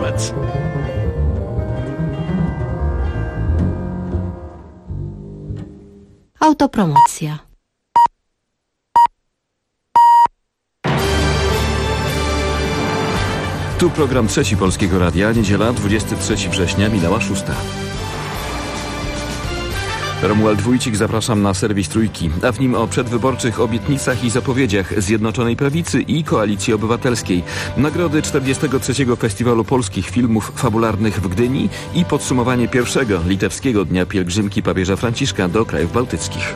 Strzelec. Autopromocja. Tu program Trzeci Polskiego Radia, niedziela 23 września, minęła 6. Romuald Wójcik, zapraszam na serwis Trójki, a w nim o przedwyborczych obietnicach i zapowiedziach Zjednoczonej Prawicy i Koalicji Obywatelskiej. Nagrody 43. Festiwalu Polskich Filmów Fabularnych w Gdyni i podsumowanie pierwszego litewskiego dnia pielgrzymki papieża Franciszka do krajów bałtyckich.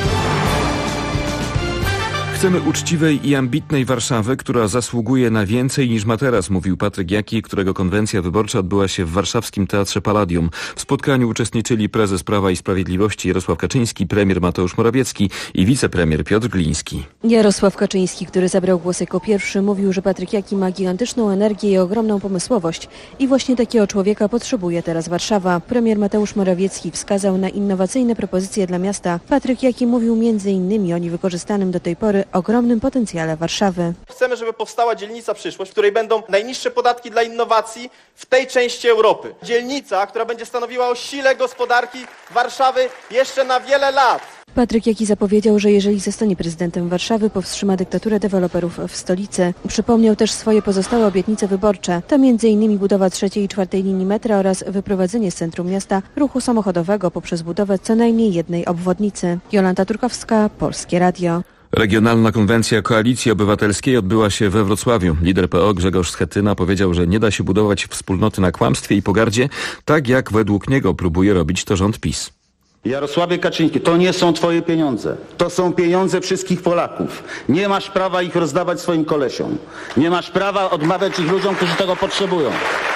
Chcemy uczciwej i ambitnej Warszawy, która zasługuje na więcej niż ma teraz, mówił Patryk Jaki, którego konwencja wyborcza odbyła się w warszawskim Teatrze Palladium. W spotkaniu uczestniczyli prezes Prawa i Sprawiedliwości Jarosław Kaczyński, premier Mateusz Morawiecki i wicepremier Piotr Gliński. Jarosław Kaczyński, który zabrał głos jako pierwszy, mówił, że Patryk Jaki ma gigantyczną energię i ogromną pomysłowość i właśnie takiego człowieka potrzebuje teraz Warszawa. Premier Mateusz Morawiecki wskazał na innowacyjne propozycje dla miasta. Patryk Jaki mówił m.in. o niewykorzystanym do tej pory ogromnym potencjale Warszawy. Chcemy, żeby powstała dzielnica przyszłość, w której będą najniższe podatki dla innowacji w tej części Europy. Dzielnica, która będzie stanowiła o sile gospodarki Warszawy jeszcze na wiele lat. Patryk Jaki zapowiedział, że jeżeli zostanie prezydentem Warszawy, powstrzyma dyktaturę deweloperów w stolicy. Przypomniał też swoje pozostałe obietnice wyborcze. To m.in. budowa 3. i 4. linii metra oraz wyprowadzenie z centrum miasta ruchu samochodowego poprzez budowę co najmniej jednej obwodnicy. Jolanta Turkowska, Polskie Radio. Regionalna konwencja Koalicji Obywatelskiej odbyła się we Wrocławiu. Lider PO Grzegorz Schetyna powiedział, że nie da się budować wspólnoty na kłamstwie i pogardzie, tak jak według niego próbuje robić to rząd PiS. Jarosławie Kaczyński, to nie są twoje pieniądze. To są pieniądze wszystkich Polaków. Nie masz prawa ich rozdawać swoim kolesiom. Nie masz prawa odmawiać ich ludziom, którzy tego potrzebują.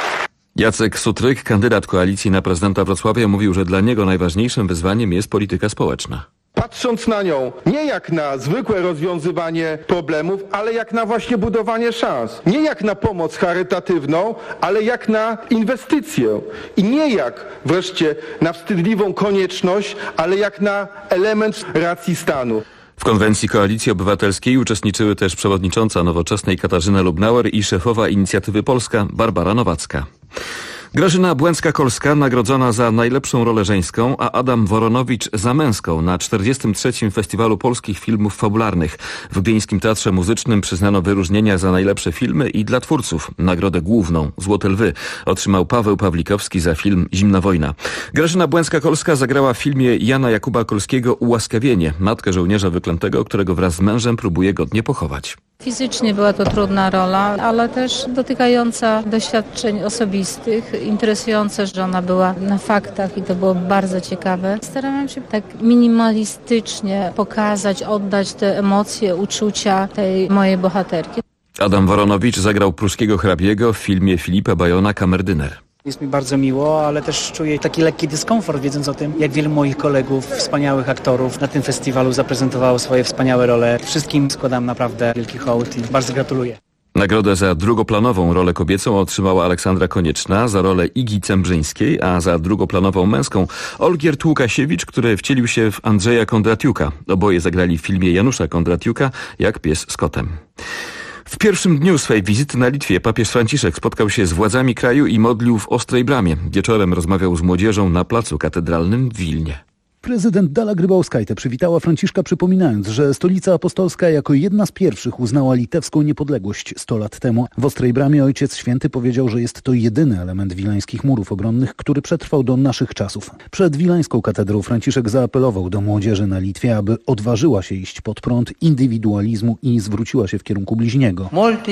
Jacek Sutryk, kandydat koalicji na prezydenta Wrocławia, mówił, że dla niego najważniejszym wyzwaniem jest polityka społeczna. Patrząc na nią nie jak na zwykłe rozwiązywanie problemów, ale jak na właśnie budowanie szans. Nie jak na pomoc charytatywną, ale jak na inwestycję. I nie jak wreszcie na wstydliwą konieczność, ale jak na element racji stanu. W konwencji Koalicji Obywatelskiej uczestniczyły też przewodnicząca Nowoczesnej Katarzyna Lubnauer i szefowa Inicjatywy Polska Barbara Nowacka. Grażyna Błęcka-Kolska nagrodzona za najlepszą rolę żeńską, a Adam Woronowicz za męską na 43. Festiwalu Polskich Filmów Fabularnych. W Gdyńskim Teatrze Muzycznym przyznano wyróżnienia za najlepsze filmy i dla twórców. Nagrodę główną, Złote Lwy, otrzymał Paweł Pawlikowski za film Zimna wojna. Grażyna Błęcka-Kolska zagrała w filmie Jana Jakuba Kolskiego Ułaskawienie, matkę żołnierza wyklętego, którego wraz z mężem próbuje godnie pochować. Fizycznie była to trudna rola, ale też dotykająca doświadczeń osobistych, interesujące, że ona była na faktach i to było bardzo ciekawe. Starałam się tak minimalistycznie pokazać, oddać te emocje, uczucia tej mojej bohaterki. Adam Woronowicz zagrał pruskiego hrabiego w filmie Filipa Bajona Kamerdyner. Jest mi bardzo miło, ale też czuję taki lekki dyskomfort, wiedząc o tym, jak wielu moich kolegów, wspaniałych aktorów na tym festiwalu zaprezentowało swoje wspaniałe role. Wszystkim składam naprawdę wielki hołd i bardzo gratuluję. Nagrodę za drugoplanową rolę kobiecą otrzymała Aleksandra Konieczna za rolę Igi Cembrzyńskiej, a za drugoplanową męską Olgierd Łukasiewicz, który wcielił się w Andrzeja Kondratiuka. Oboje zagrali w filmie Janusza Kondratiuka Jak pies z kotem. W pierwszym dniu swej wizyty na Litwie papież Franciszek spotkał się z władzami kraju i modlił w Ostrej Bramie. Wieczorem rozmawiał z młodzieżą na placu katedralnym w Wilnie. Prezydent Dalia Grybauskaite przywitała Franciszka, przypominając, że Stolica Apostolska jako jedna z pierwszych uznała litewską niepodległość 100 lat temu. W Ostrej Bramie Ojciec Święty powiedział, że jest to jedyny element wileńskich murów obronnych, który przetrwał do naszych czasów. Przed wileńską katedrą Franciszek zaapelował do młodzieży na Litwie, aby odważyła się iść pod prąd indywidualizmu i zwróciła się w kierunku bliźniego.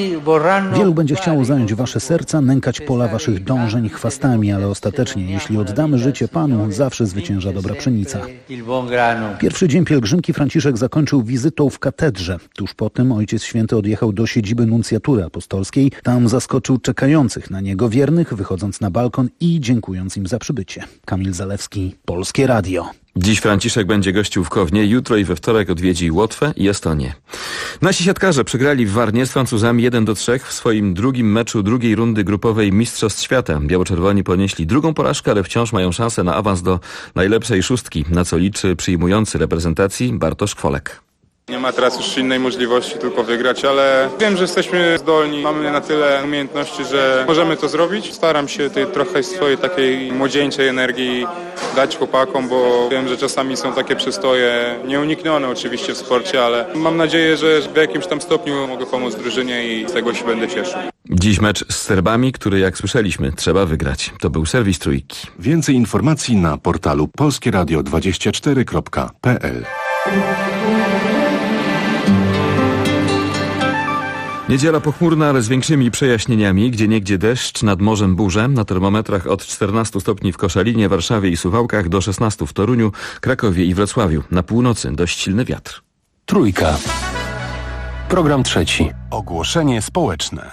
Wielu będzie chciało zająć wasze serca, nękać pola waszych dążeń chwastami, ale ostatecznie, jeśli oddamy życie Panu, zawsze zwycięża dobra pszenica. Pierwszy dzień pielgrzymki Franciszek zakończył wizytą w katedrze. Tuż po tym Ojciec Święty odjechał do siedziby nuncjatury apostolskiej. Tam zaskoczył czekających na niego wiernych, wychodząc na balkon i dziękując im za przybycie. Kamil Zalewski, Polskie Radio. Dziś Franciszek będzie gościł w Kownie, jutro i we wtorek odwiedzi Łotwę i Estonię. Nasi siatkarze przegrali w Warnie z Francuzami 1-3 w swoim drugim meczu drugiej rundy grupowej Mistrzostw Świata. Biało-czerwoni ponieśli drugą porażkę, ale wciąż mają szansę na awans do najlepszej szóstki, na co liczy przyjmujący reprezentacji Bartosz Kwolek. Nie ma teraz już innej możliwości, tylko wygrać, ale wiem, że jesteśmy zdolni, mamy na tyle umiejętności, że możemy to zrobić. Staram się trochę swojej takiej młodzieńczej energii dać chłopakom, bo wiem, że czasami są takie przystoje nieuniknione oczywiście w sporcie, ale mam nadzieję, że w jakimś tam stopniu mogę pomóc drużynie i z tego się będę cieszył. Dziś mecz z Serbami, który jak słyszeliśmy trzeba wygrać. To był serwis Trójki. Więcej informacji na portalu polskieradio24.pl. Niedziela pochmurna, ale z większymi przejaśnieniami, gdzieniegdzie deszcz, nad morzem burze, na termometrach od 14 stopni w Koszalinie, Warszawie i Suwałkach do 16 w Toruniu, Krakowie i Wrocławiu. Na północy dość silny wiatr. Trójka. Program trzeci. Ogłoszenie społeczne.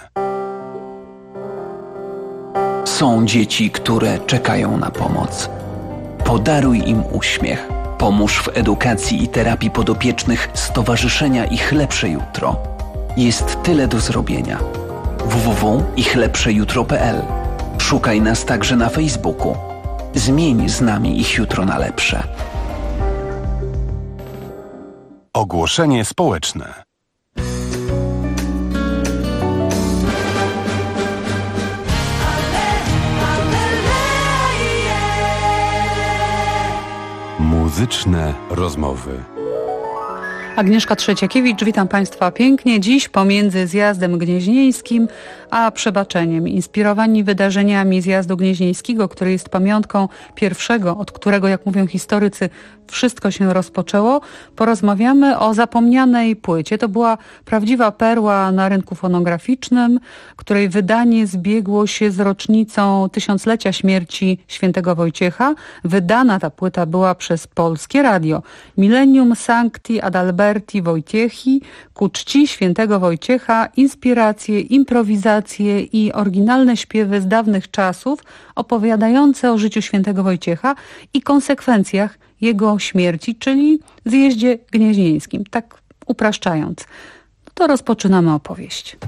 Są dzieci, które czekają na pomoc. Podaruj im uśmiech. Pomóż w edukacji i terapii podopiecznych Stowarzyszenia Ich Lepsze Jutro. Jest tyle do zrobienia. www.ichlepszejutro.pl. Szukaj nas także na Facebooku. Zmień z nami ich jutro na lepsze. Ogłoszenie społeczne. Muzyczne rozmowy. Agnieszka Trzeciakiewicz, witam Państwa pięknie. Dziś pomiędzy zjazdem gnieźnieńskim a przebaczeniem. Inspirowani wydarzeniami zjazdu gnieźnieńskiego, który jest pamiątką pierwszego, od którego, jak mówią historycy, wszystko się rozpoczęło, porozmawiamy o zapomnianej płycie. To była prawdziwa perła na rynku fonograficznym, której wydanie zbiegło się z rocznicą tysiąclecia śmierci świętego Wojciecha. Wydana ta płyta była przez Polskie Radio. Millennium Sancti Adalberti Wojciechi, ku czci świętego Wojciecha, inspiracje, improwizacje i oryginalne śpiewy z dawnych czasów opowiadające o życiu świętego Wojciecha i konsekwencjach jego śmierci, czyli zjeździe gnieźnieńskim. Tak upraszczając, to rozpoczynamy opowieść.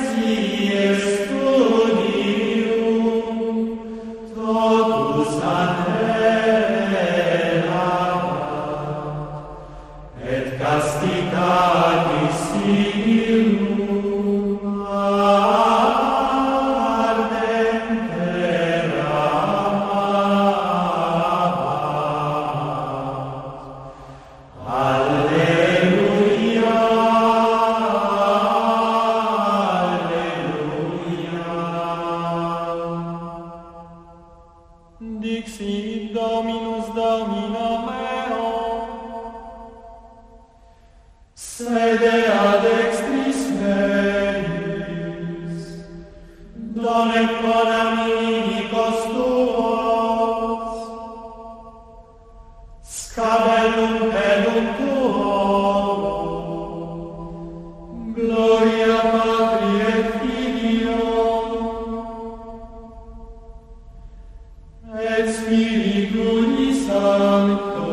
Totus Dixit Dominus Domino meo, sede ad extris meis, donec bonam inimicos tuos, scabellum pedum tuorum, gloria Patri et Filio, et Spiritui Sancto,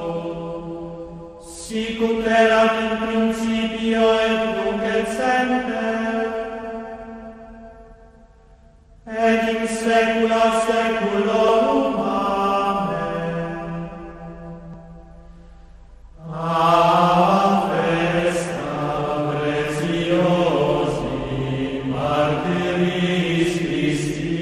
sicut erat in principio et nunc et semper, et in saecula saeculorum. Amen. Ave Santa Preciosi Martyris Christi,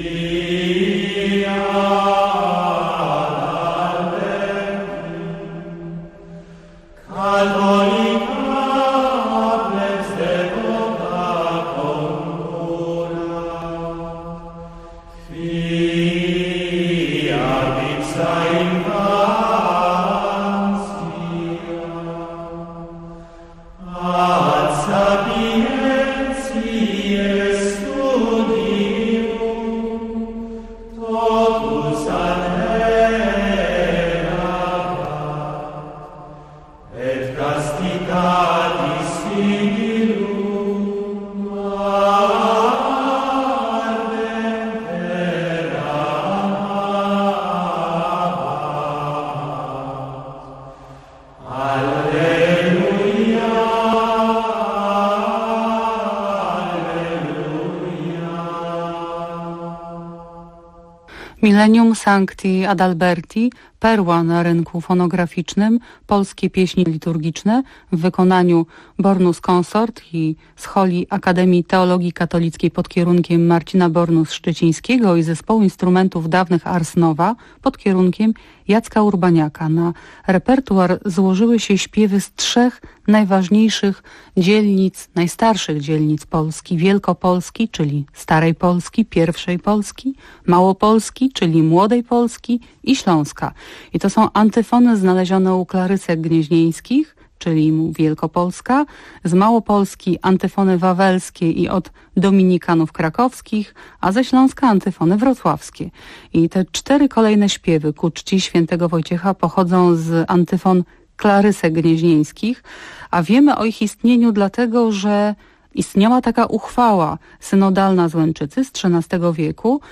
Millennium Sancti Adalberti, perła na rynku fonograficznym, polskie pieśni liturgiczne w wykonaniu Bornus Consort i Scholi Akademii Teologii Katolickiej pod kierunkiem Marcina Bornus-Szczecińskiego i zespołu instrumentów dawnych Ars Nova pod kierunkiem Jacka Urbaniaka. Na repertuar złożyły się śpiewy z 3 najważniejszych dzielnic, najstarszych dzielnic Polski: Wielkopolski, czyli Starej Polski, Pierwszej Polski, Małopolski, czyli Młodej Polski i Śląska. I to są antyfony znalezione u Klarysek Gnieźnieńskich, czyli Wielkopolska, z Małopolski antyfony wawelskie i od dominikanów krakowskich, a ze Śląska antyfony wrocławskie. I te 4 kolejne śpiewy ku czci świętego Wojciecha pochodzą z antyfon Klarysek Gnieźnieńskich, a wiemy o ich istnieniu dlatego, że istniała taka uchwała synodalna z Łęczycy z XIII wieku,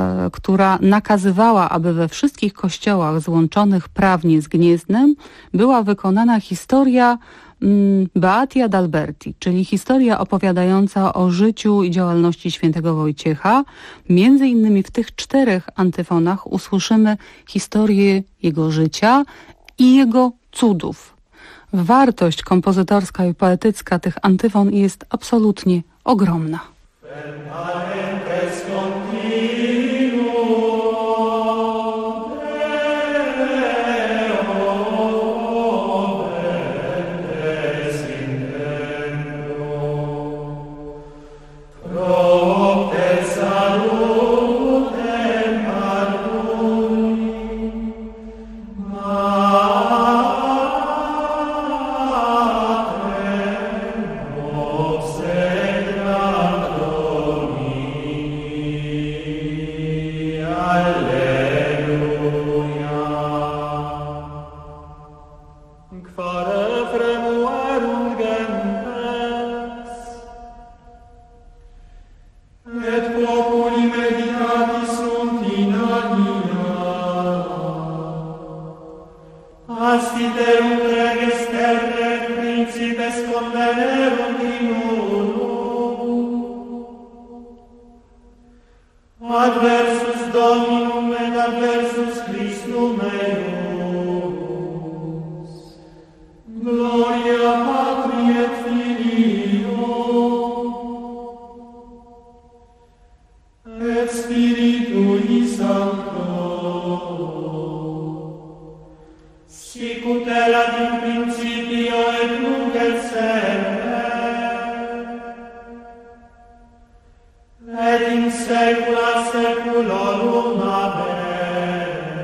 która nakazywała, aby we wszystkich kościołach złączonych prawnie z Gniezdnem była wykonana historia Beati Adalberti, czyli historia opowiadająca o życiu i działalności świętego Wojciecha. Między innymi w tych 4 antyfonach usłyszymy historię jego życia i jego cudów. Wartość kompozytorska i poetycka tych antyfon jest absolutnie ogromna. Adversus Dominum et adversus Christum eius. Gloria Patri et Filio et Spiritui Sancto. Sicut erat in principio et nunc et semper et in saecula saeculorum. Amen.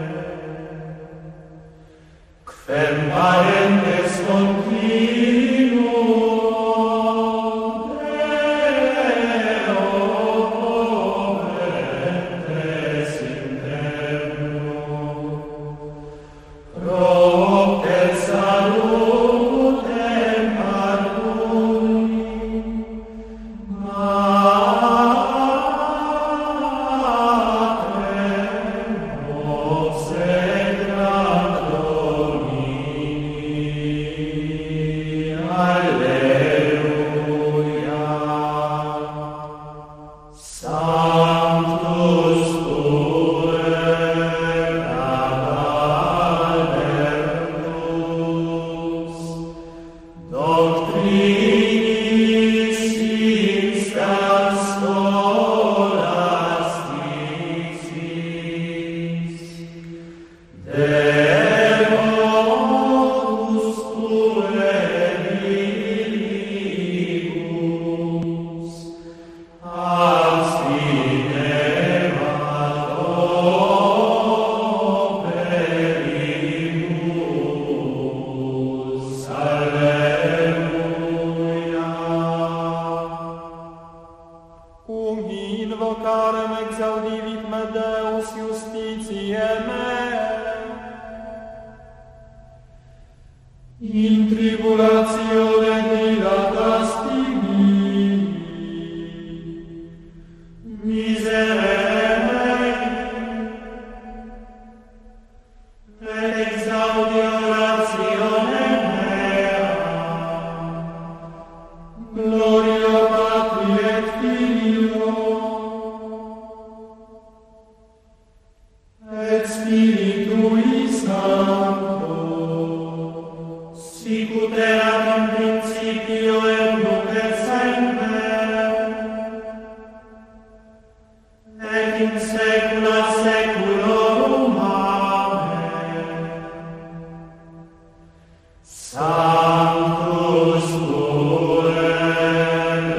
exaudivit me Deus justitiae meae. In tribulatione dilatas timii, miserere mei, et exaudi oratione mea, gloria Patri et Filio, et Spiritui Sancto, sicut erat in principio et nunc et semper, et in saecula saeculorum. Amen. Sanctus puer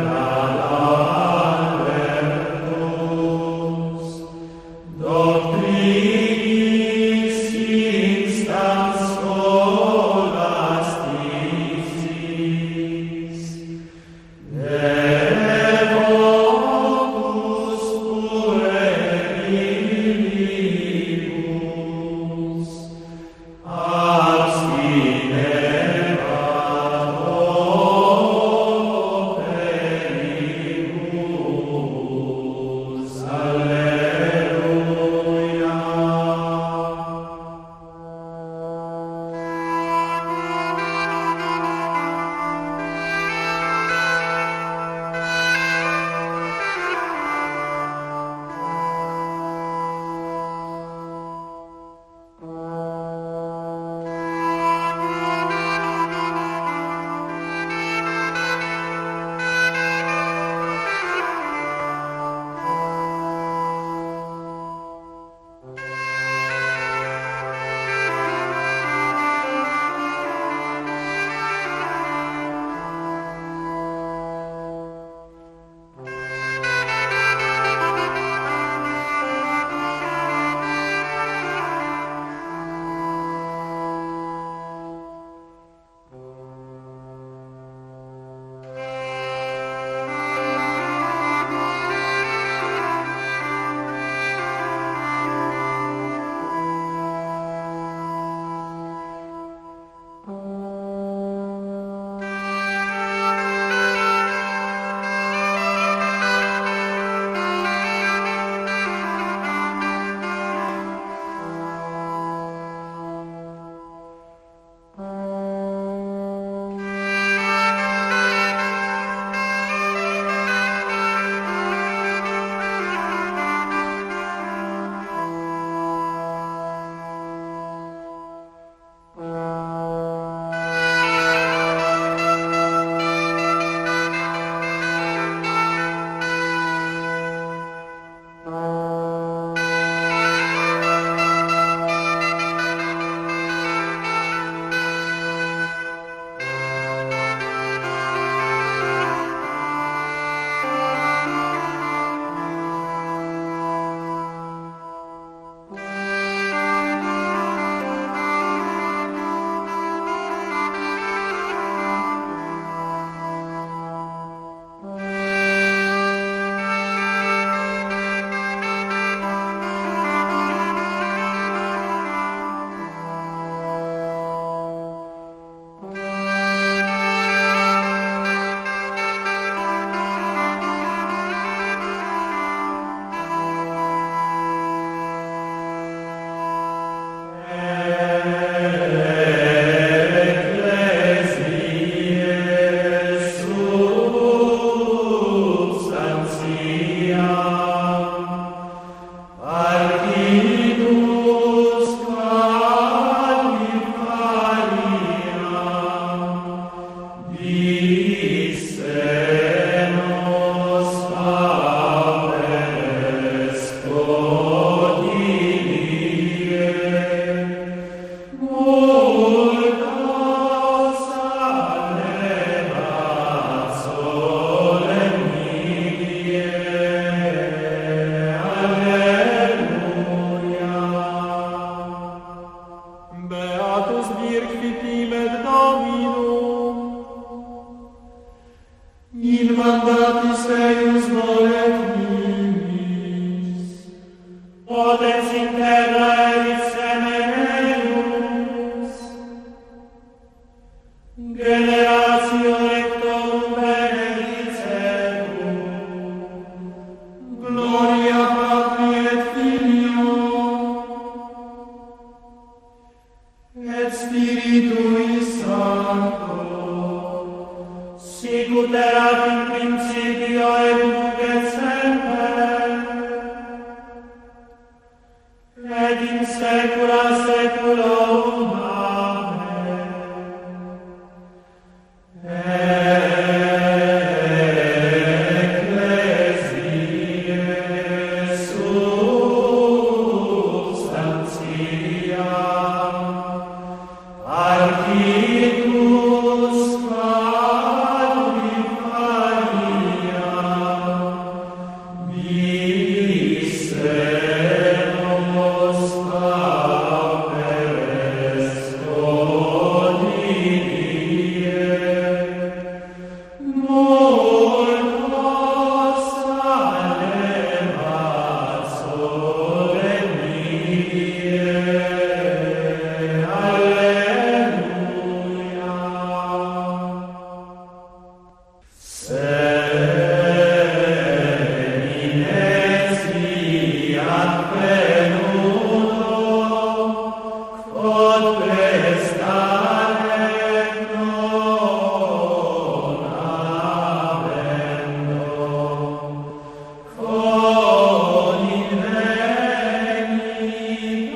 Albertus, doctrinis instans scholasticis, devotus pueri potens in terra et semeneus, generatio rectorum benedicebum, gloria Patri et Filio, et Spiritui Sancto, sicut erat in principio et nunc et semper, et in saecula saeculorum. Amen. Ecclesiae substantia articus quadrifalia viseros pauperes codidie multos alevat solemnie. Alleluia. Seminesiat venuto, quod prestaret non avendo, quod inveni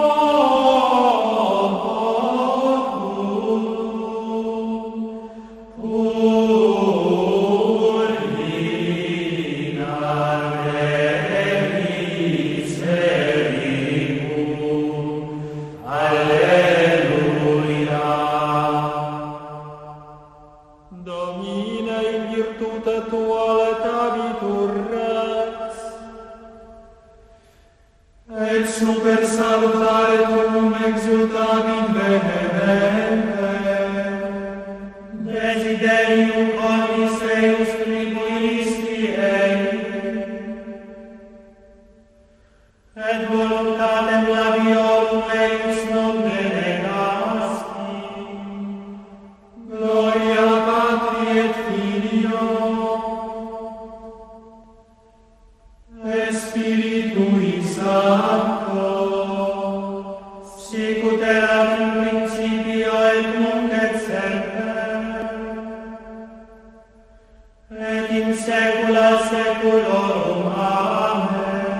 Domine in virtute tua letavitur res, et super salutare tuum exultavit vehemente, desiderium cordis eius tribuisti ei, et voluntatem labiorum eius non denegasti. Gloria Patri et Filio et Spiritui Sancto, sicut erat in principio et nunc et semper, et in saecula saeculorum. Amen.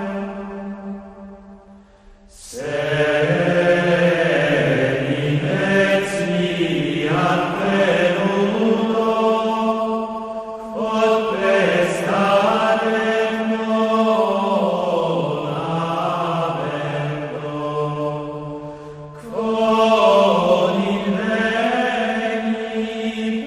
Seminesiat venuto, quod prestaret non avendo, quod inveni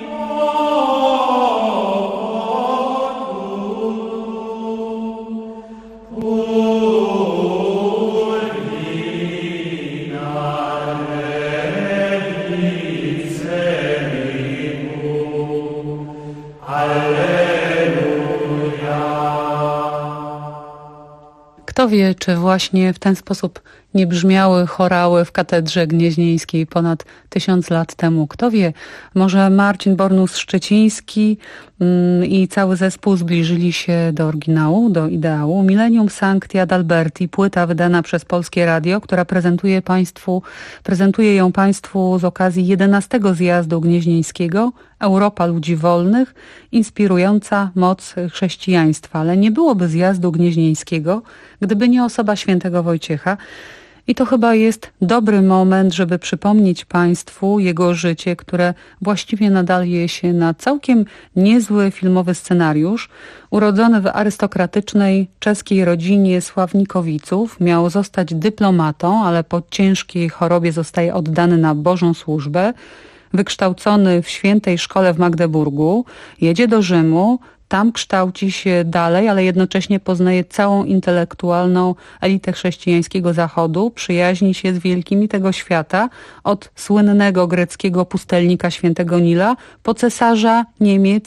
Kto wie, czy właśnie w ten sposób nie brzmiały chorały w katedrze gnieźnieńskiej ponad 1000 lat temu. Kto wie, może Marcin Bornus-Szczeciński i cały zespół zbliżyli się do oryginału, do ideału. Millennium Sancti ad Alberti, płyta wydana przez Polskie Radio, która prezentuje ją Państwu z okazji 11. zjazdu gnieźnieńskiego, Europa Ludzi Wolnych, inspirująca moc chrześcijaństwa. Ale nie byłoby zjazdu gnieźnieńskiego, gdyby nie osoba świętego Wojciecha. I to chyba jest dobry moment, żeby przypomnieć Państwu jego życie, które właściwie nadaje się na całkiem niezły filmowy scenariusz. Urodzony w arystokratycznej czeskiej rodzinie Sławnikowiców, miał zostać dyplomatą, ale po ciężkiej chorobie zostaje oddany na Bożą służbę. Wykształcony w świętej szkole w Magdeburgu, jedzie do Rzymu, tam kształci się dalej, ale jednocześnie poznaje całą intelektualną elitę chrześcijańskiego Zachodu, przyjaźni się z wielkimi tego świata, od słynnego greckiego pustelnika świętego Nila po cesarza Niemiec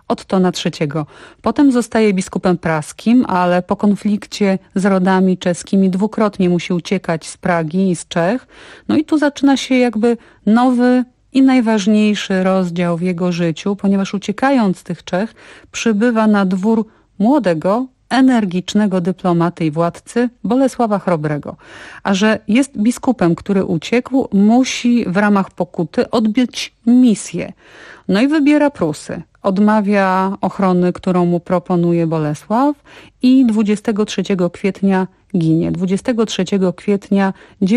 Ottona III. Potem zostaje biskupem praskim, ale po konflikcie z rodami czeskimi dwukrotnie musi uciekać z Pragi i z Czech. No i tu zaczyna się jakby nowy i najważniejszy rozdział w jego życiu, ponieważ uciekając z tych Czech przybywa na dwór młodego, energicznego dyplomaty i władcy Bolesława Chrobrego. A że jest biskupem, który uciekł, musi w ramach pokuty odbyć misję. No i wybiera Prusy. Odmawia ochrony, którą mu proponuje Bolesław i 23 kwietnia ginie. 23 kwietnia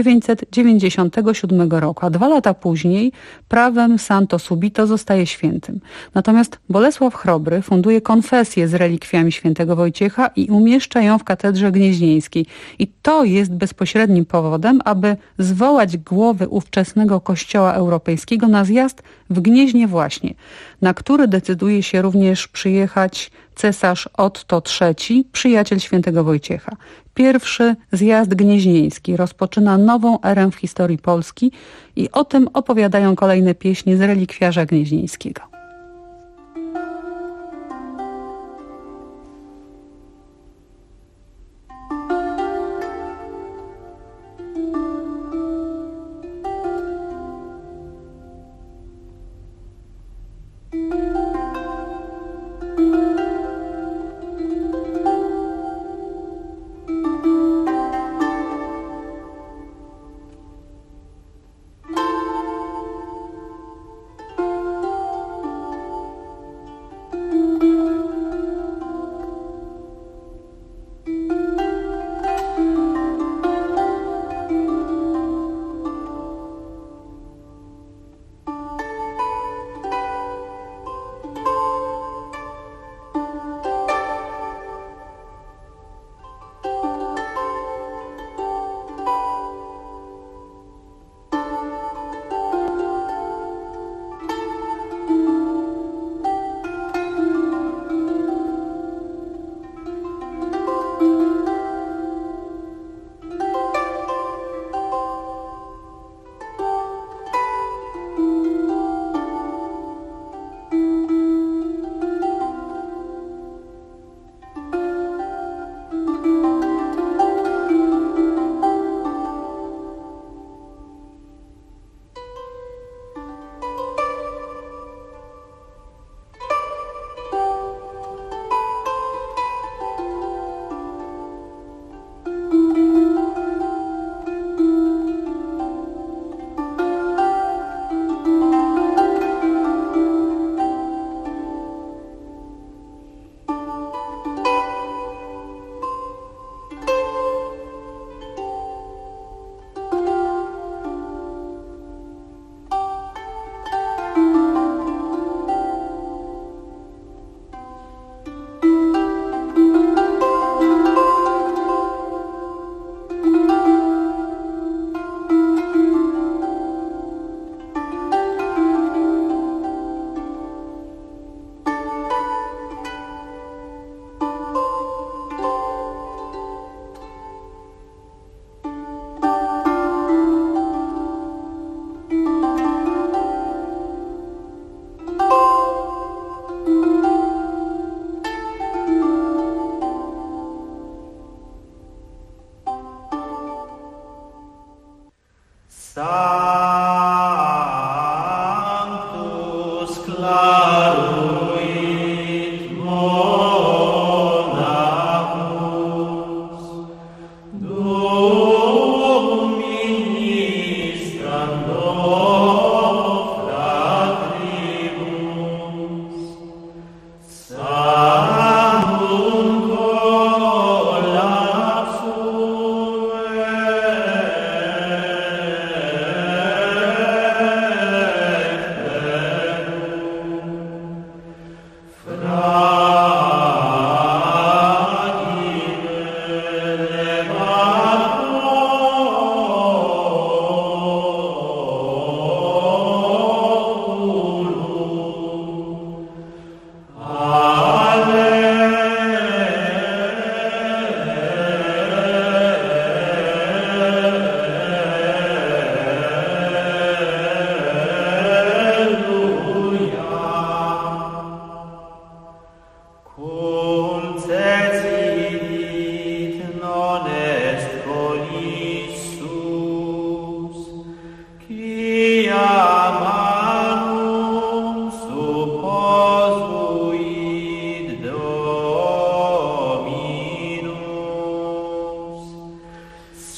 997 roku, a 2 lata później prawem Santo Subito zostaje świętym. Natomiast Bolesław Chrobry funduje konfesję z relikwiami świętego Wojciecha i umieszcza ją w katedrze gnieźnieńskiej. I to jest bezpośrednim powodem, aby zwołać głowy ówczesnego kościoła europejskiego na zjazd w Gnieźnie właśnie, na który decyduje się również przyjechać cesarz Otto III, przyjaciel świętego Wojciecha. Pierwszy zjazd gnieźnieński rozpoczyna nową erę w historii Polski i o tym opowiadają kolejne pieśni z relikwiarza gnieźnieńskiego.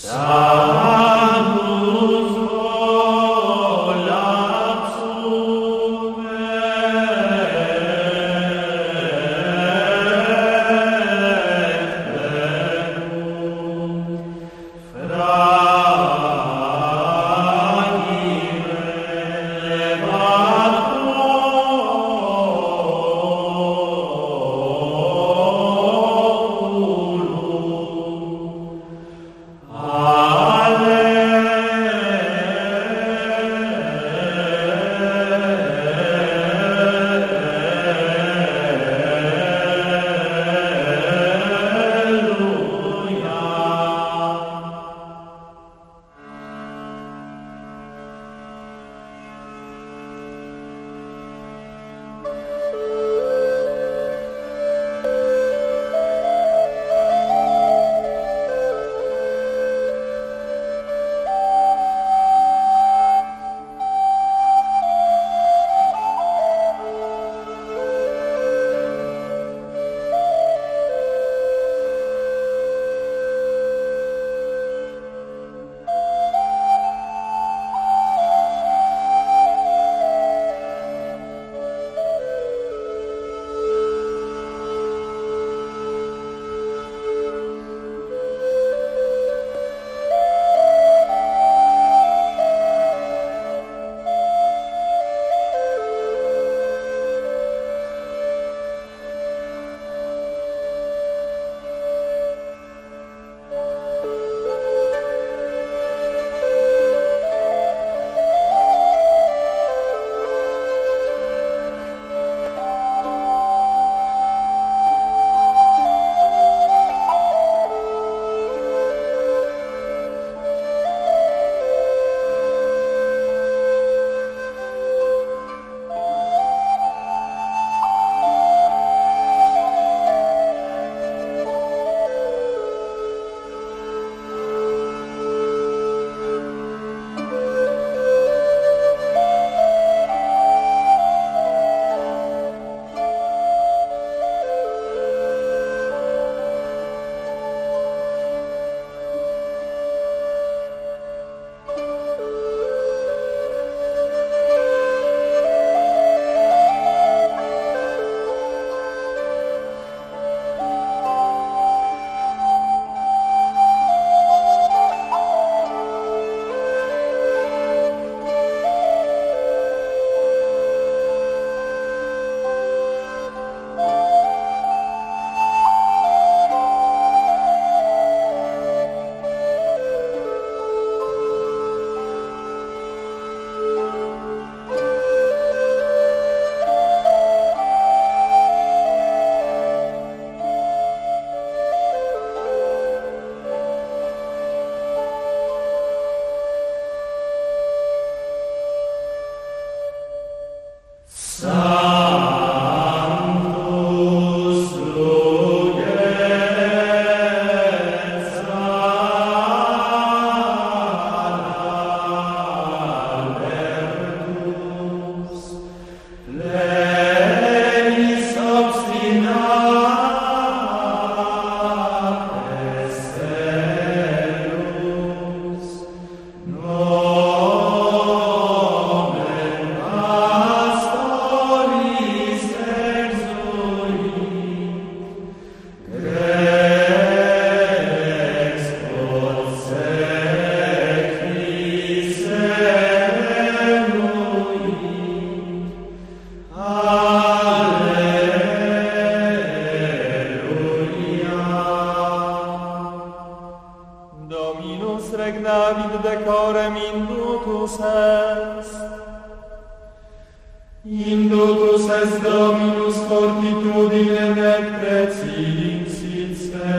regnavit decorem indutus est. Indutus est Dominus fortitudinem et precidit sice.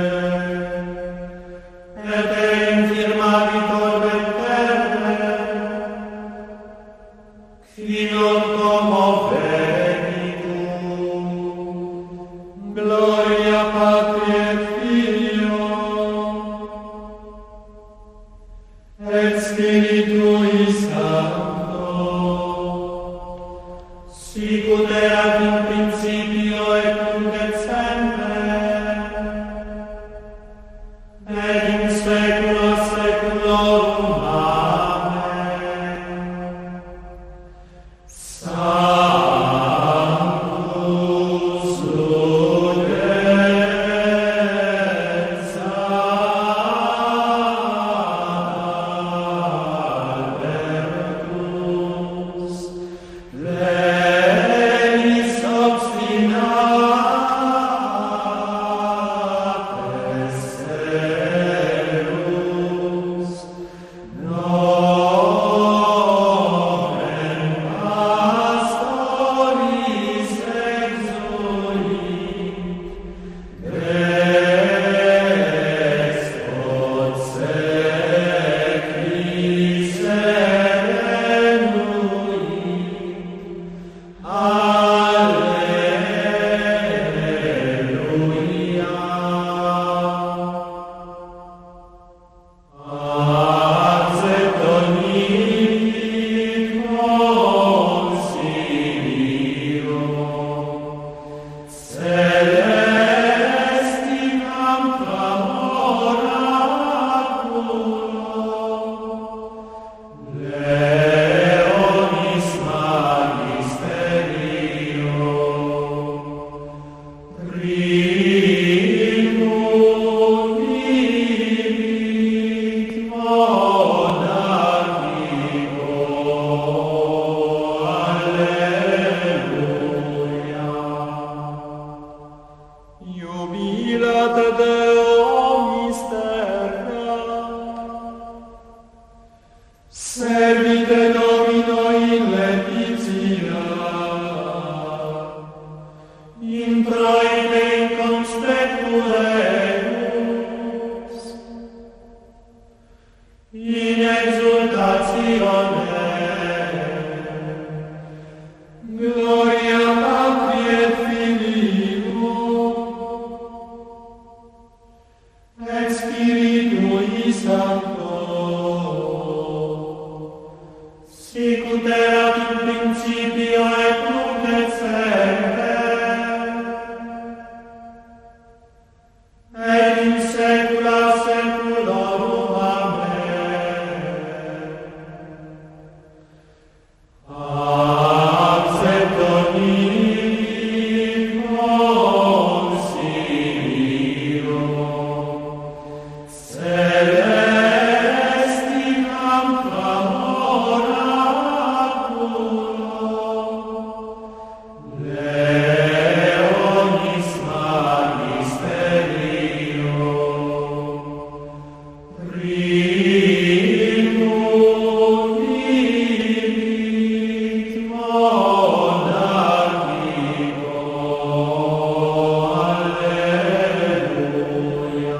Et infirmavit orbem terre, qui non commovebitur. Gloria Patri et Filio, et Spiritui Sancto, sicut erat in principio et nunc et semper, et in saecula saeculorum. in exultatione. Gloria Patri et Filio et Spiritui Sancto, sicut erat in principio et nunc et semper, et in saecula saeculorum. Amen. Accept Domini consilio, celesti cantam oraculo, leonis magisterio, primum vivit monarchico. Alleluia.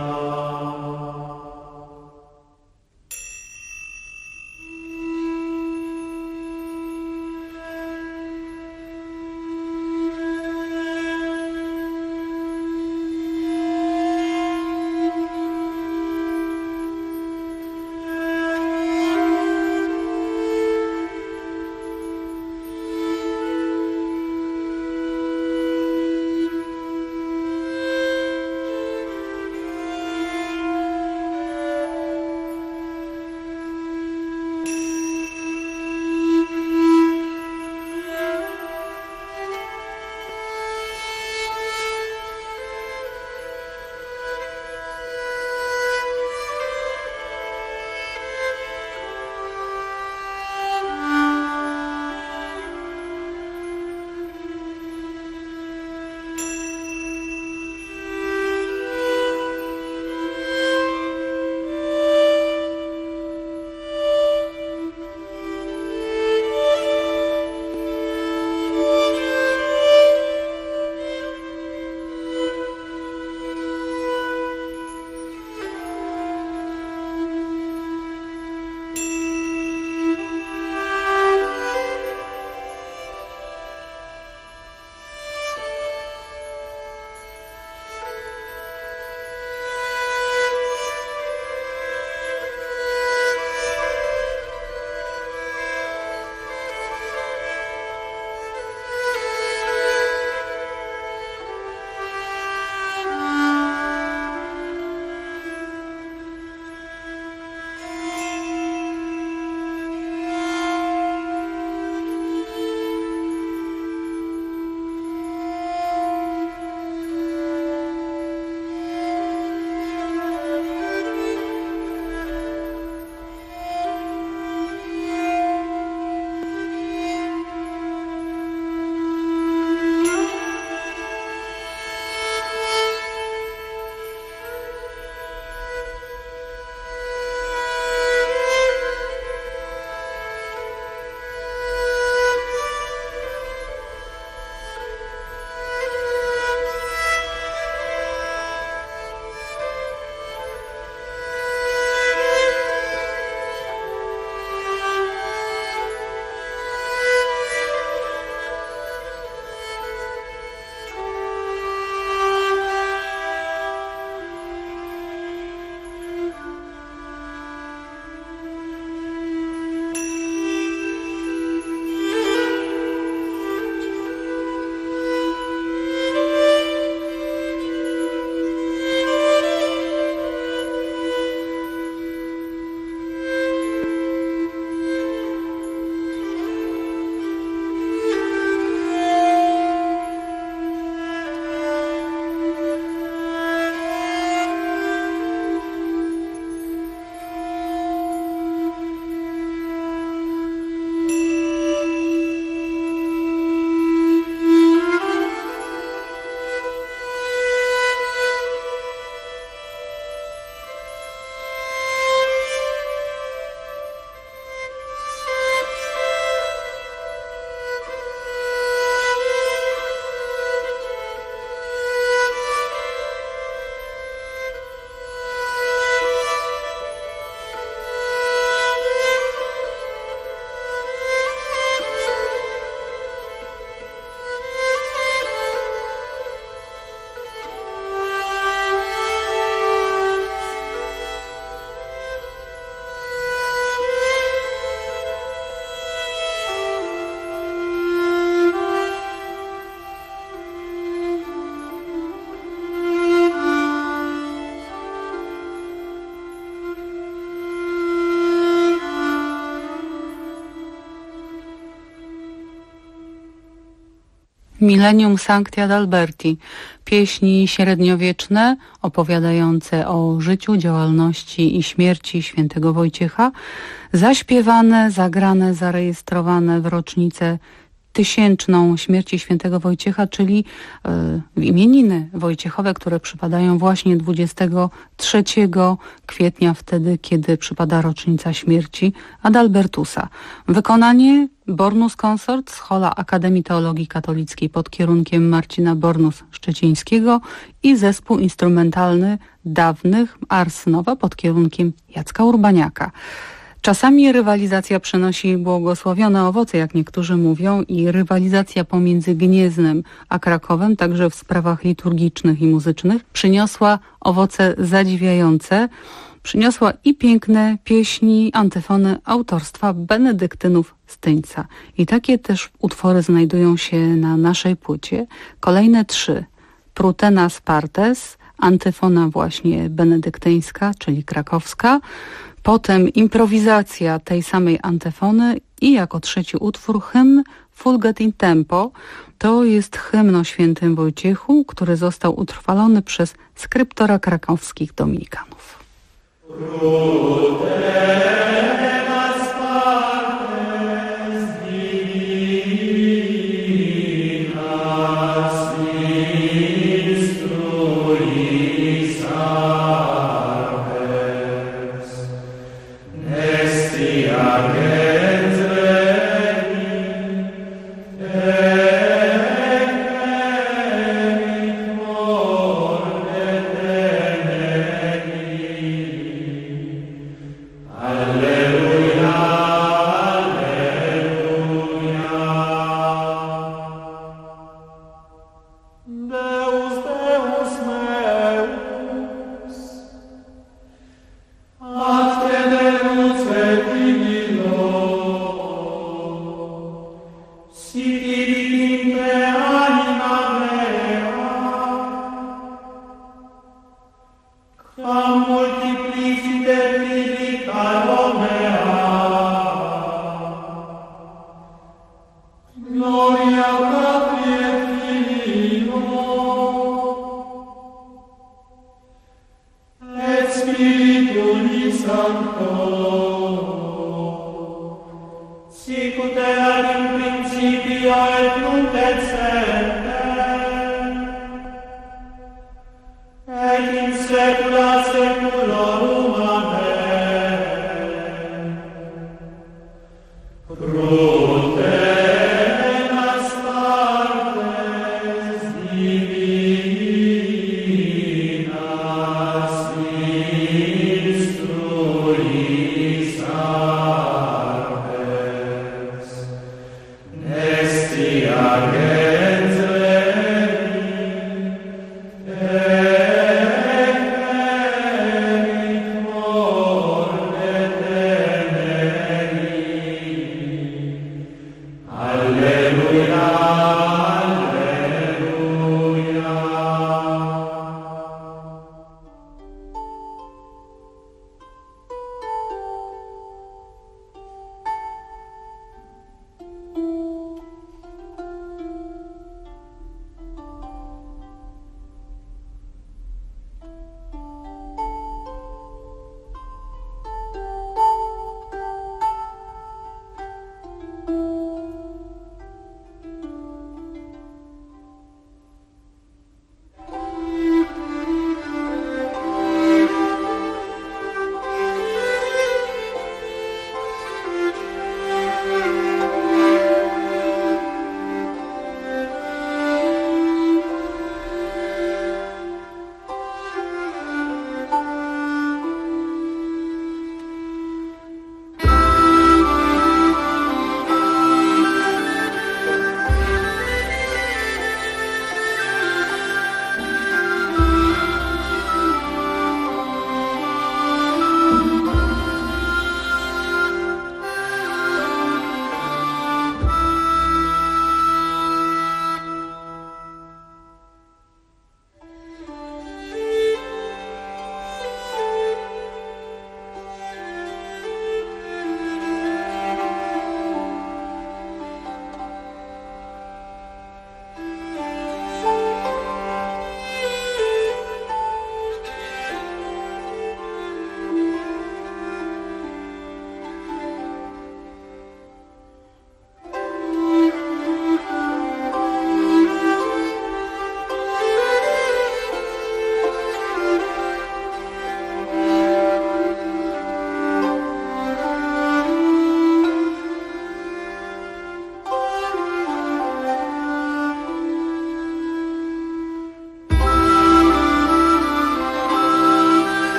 Millennium Sancti ad Alberti. Pieśni średniowieczne opowiadające o życiu, działalności i śmierci świętego Wojciecha, zaśpiewane, zagrane, zarejestrowane w rocznicę 1000. śmierci świętego Wojciecha, czyli w imieniny wojciechowe, które przypadają właśnie 23 kwietnia, wtedy kiedy przypada rocznica śmierci Adalbertusa. Wykonanie Bornus Consort z Hola Akademii Teologii Katolickiej pod kierunkiem Marcina Bornus-Szczecińskiego i zespół instrumentalny dawnych Ars Nova pod kierunkiem Jacka Urbaniaka. Czasami rywalizacja przynosi błogosławione owoce, jak niektórzy mówią, i rywalizacja pomiędzy Gnieznem a Krakowem, także w sprawach liturgicznych i muzycznych, przyniosła owoce zadziwiające. Przyniosła i piękne pieśni, antyfony autorstwa benedyktynów z Tyńca. I takie też utwory znajdują się na naszej płycie. Kolejne 3. Prutena Spartes, antyfona właśnie benedyktyńska, czyli krakowska. Potem improwizacja tej samej antyfony i jako 3. utwór hymn Fulget in Tempo. To jest hymn o świętym Wojciechu, który został utrwalony przez skryptora krakowskich dominikanów.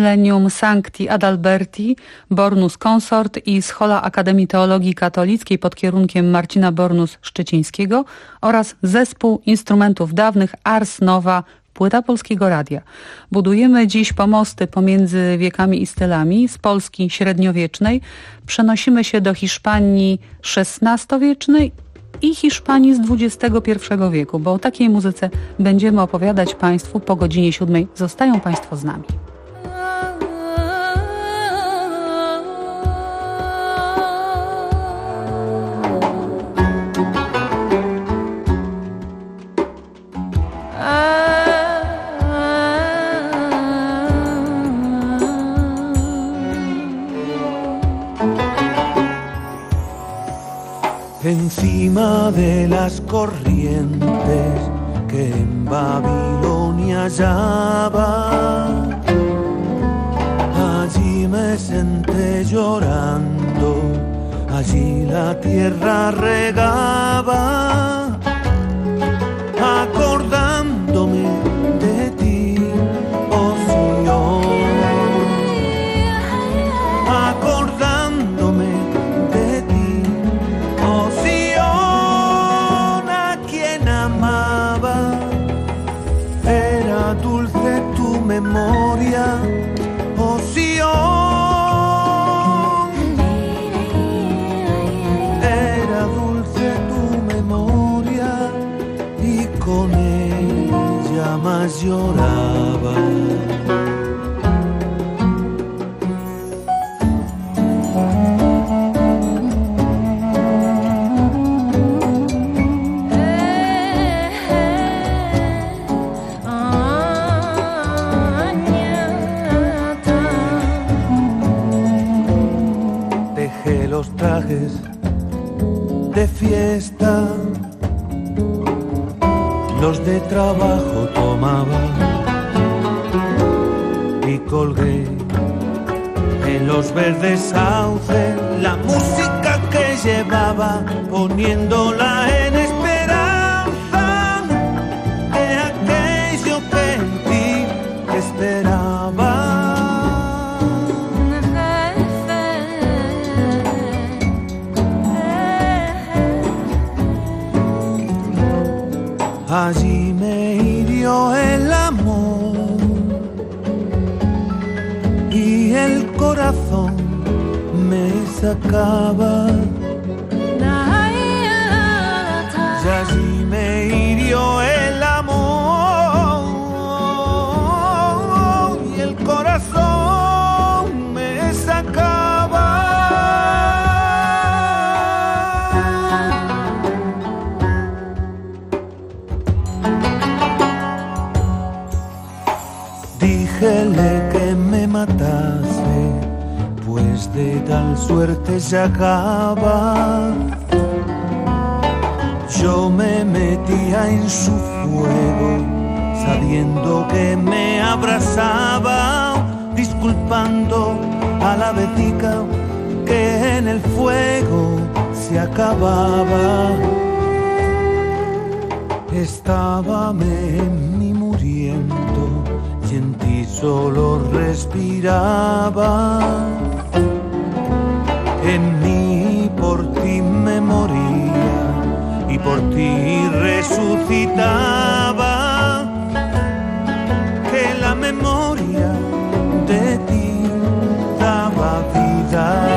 Millennium Sancti Adalberti, Bornus Consort i Schola Akademii Teologii Katolickiej pod kierunkiem Marcina Bornus-Szczycińskiego oraz Zespół Instrumentów Dawnych Ars Nova, płyta Polskiego Radia. Budujemy dziś pomosty pomiędzy wiekami i stylami. Z Polski średniowiecznej przenosimy się do Hiszpanii XVI-wiecznej i Hiszpanii z XXI wieku, bo o takiej muzyce będziemy opowiadać Państwu po godzinie 7. Zostają Państwo z nami. Encima de las corrientes que en Babilonia hallaba, allí me senté llorando, allí la tierra regaba, acordándome de ti, oh Señor, acordándome de ti, oh Sion, a quien amaba. Era dulce tu memoria, oh Sion, era dulce tu memoria, y con ella más lloraba. Dejé los trajes de fiesta, los de trabajo tomaba y colgué en los verdes sauces la música que llevaba, poniéndola en esperanza de aquello que en ti esperaba. Allí me hirió el amor y el corazón me sacaba. Y allí me hirió el amor y el corazón me sacaba. Díjele que me matase, pues de tal suerte se acaba. Yo me metía en su fuego, sabiendo que me abrazaba, disculpando a la vetica que en el fuego se acababa. Estábame en mí muriendo y en ti solo respiraba. En mí por ti me moría y por ti resucitaba. Que la memoria de ti daba vida.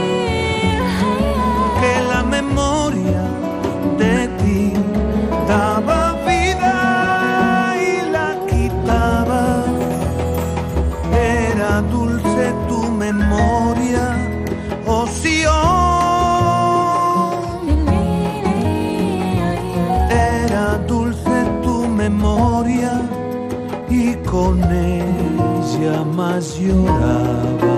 Que la memoria de ti daba vida y la quitaba. Era dulce tu memoria, oh Sion. Era dulce tu memoria y con ella más lloraba.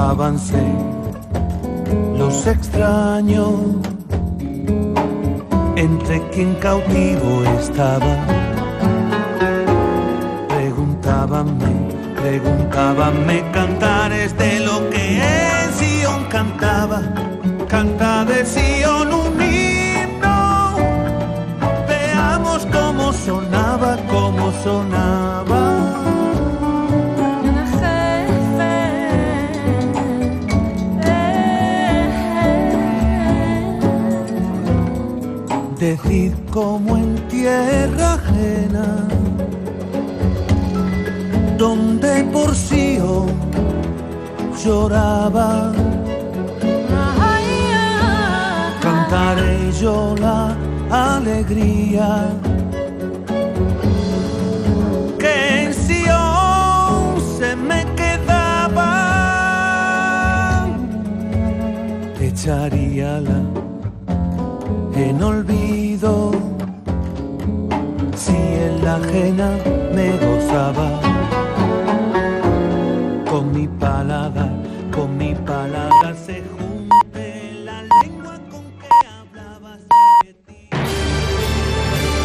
Gozábanse los extraños entre quien cautivo estaba. Preguntábanme cantares de lo que en Sion cantaba. Canta de Sion un himno, veamos cómo sonaba, cómo sonaba. Decid como en tierra ajena, donde por Sion lloraba, cantaré yo la alegría que en Sion se me quedaba. Echaríala en olvido si en la ajena me gozaba. Con mi palabra se